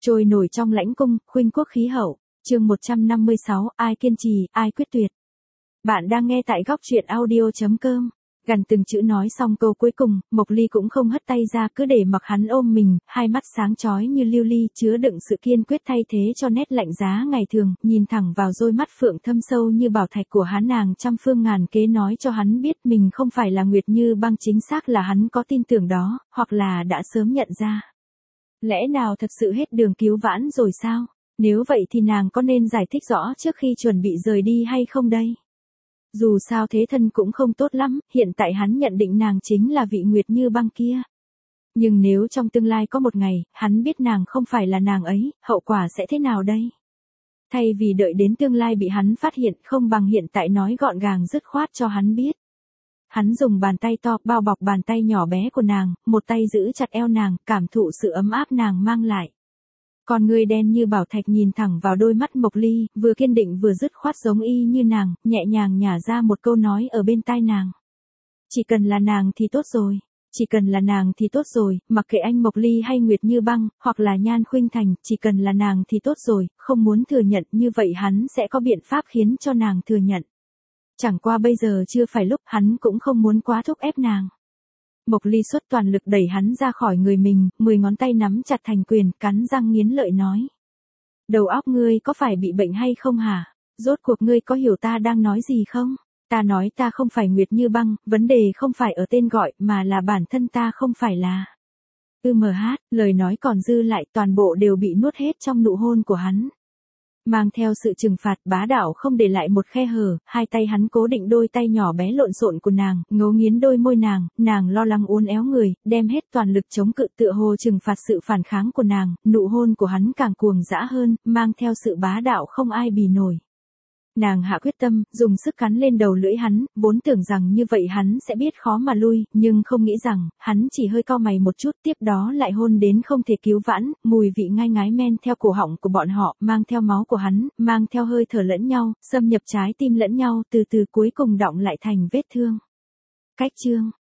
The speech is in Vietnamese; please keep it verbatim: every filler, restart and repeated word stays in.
Trôi nổi trong lãnh cung, khuynh quốc khí hậu. Chương một trăm năm mươi sáu, ai kiên trì, ai quyết tuyệt. Bạn đang nghe tại góc truyện audio chấm com. Gần từng chữ nói xong câu cuối cùng, Mộc Ly cũng không hất tay ra, cứ để mặc hắn ôm mình, hai mắt sáng chói như lưu ly, chứa đựng sự kiên quyết thay thế cho nét lạnh giá ngày thường, nhìn thẳng vào đôi mắt phượng thâm sâu như bảo thạch của hắn, nàng trăm phương ngàn kế nói cho hắn biết mình không phải là Nguyệt Như Băng, chính xác là hắn có tin tưởng đó, hoặc là đã sớm nhận ra. Lẽ nào thật sự hết đường cứu vãn rồi sao? Nếu vậy thì nàng có nên giải thích rõ trước khi chuẩn bị rời đi hay không đây? Dù sao thế thân cũng không tốt lắm, hiện tại hắn nhận định nàng chính là vị Nguyệt Như Băng kia. Nhưng nếu trong tương lai có một ngày, hắn biết nàng không phải là nàng ấy, hậu quả sẽ thế nào đây? Thay vì đợi đến tương lai bị hắn phát hiện, không bằng hiện tại nói gọn gàng dứt khoát cho hắn biết. Hắn dùng bàn tay to bao bọc bàn tay nhỏ bé của nàng, một tay giữ chặt eo nàng, cảm thụ sự ấm áp nàng mang lại. Con người đen như bảo thạch nhìn thẳng vào đôi mắt Mộc Ly, vừa kiên định vừa dứt khoát giống y như nàng, nhẹ nhàng nhả ra một câu nói ở bên tai nàng. Chỉ cần là nàng thì tốt rồi, chỉ cần là nàng thì tốt rồi, mặc kệ anh Mộc Ly hay Nguyệt Như Băng, hoặc là Nhan Khuynh Thành, chỉ cần là nàng thì tốt rồi, không muốn thừa nhận như vậy hắn sẽ có biện pháp khiến cho nàng thừa nhận. Chẳng qua bây giờ chưa phải lúc, hắn cũng không muốn quá thúc ép nàng. Mộc Ly xuất toàn lực đẩy hắn ra khỏi người mình, mười ngón tay nắm chặt thành quyền, cắn răng nghiến lợi nói. Đầu óc ngươi có phải bị bệnh hay không hả? Rốt cuộc ngươi có hiểu ta đang nói gì không? Ta nói ta không phải Nguyệt Như Băng, vấn đề không phải ở tên gọi, mà là bản thân ta không phải là. Ư mờ hát, lời nói còn dư lại, toàn bộ đều bị nuốt hết trong nụ hôn của hắn. Mang theo sự trừng phạt bá đạo không để lại một khe hở, hai tay hắn cố định đôi tay nhỏ bé lộn xộn của nàng, ngấu nghiến đôi môi nàng, nàng lo lắng uốn éo người, đem hết toàn lực chống cự tựa hồ trừng phạt sự phản kháng của nàng, nụ hôn của hắn càng cuồng dã hơn, mang theo sự bá đạo không ai bì nổi. Nàng hạ quyết tâm, dùng sức cắn lên đầu lưỡi hắn, vốn tưởng rằng như vậy hắn sẽ biết khó mà lui, nhưng không nghĩ rằng, hắn chỉ hơi cau mày một chút, tiếp đó lại hôn đến không thể cứu vãn, mùi vị ngai ngái men theo cổ họng của bọn họ, mang theo máu của hắn, mang theo hơi thở lẫn nhau, xâm nhập trái tim lẫn nhau, từ từ cuối cùng đọng lại thành vết thương. Cách chương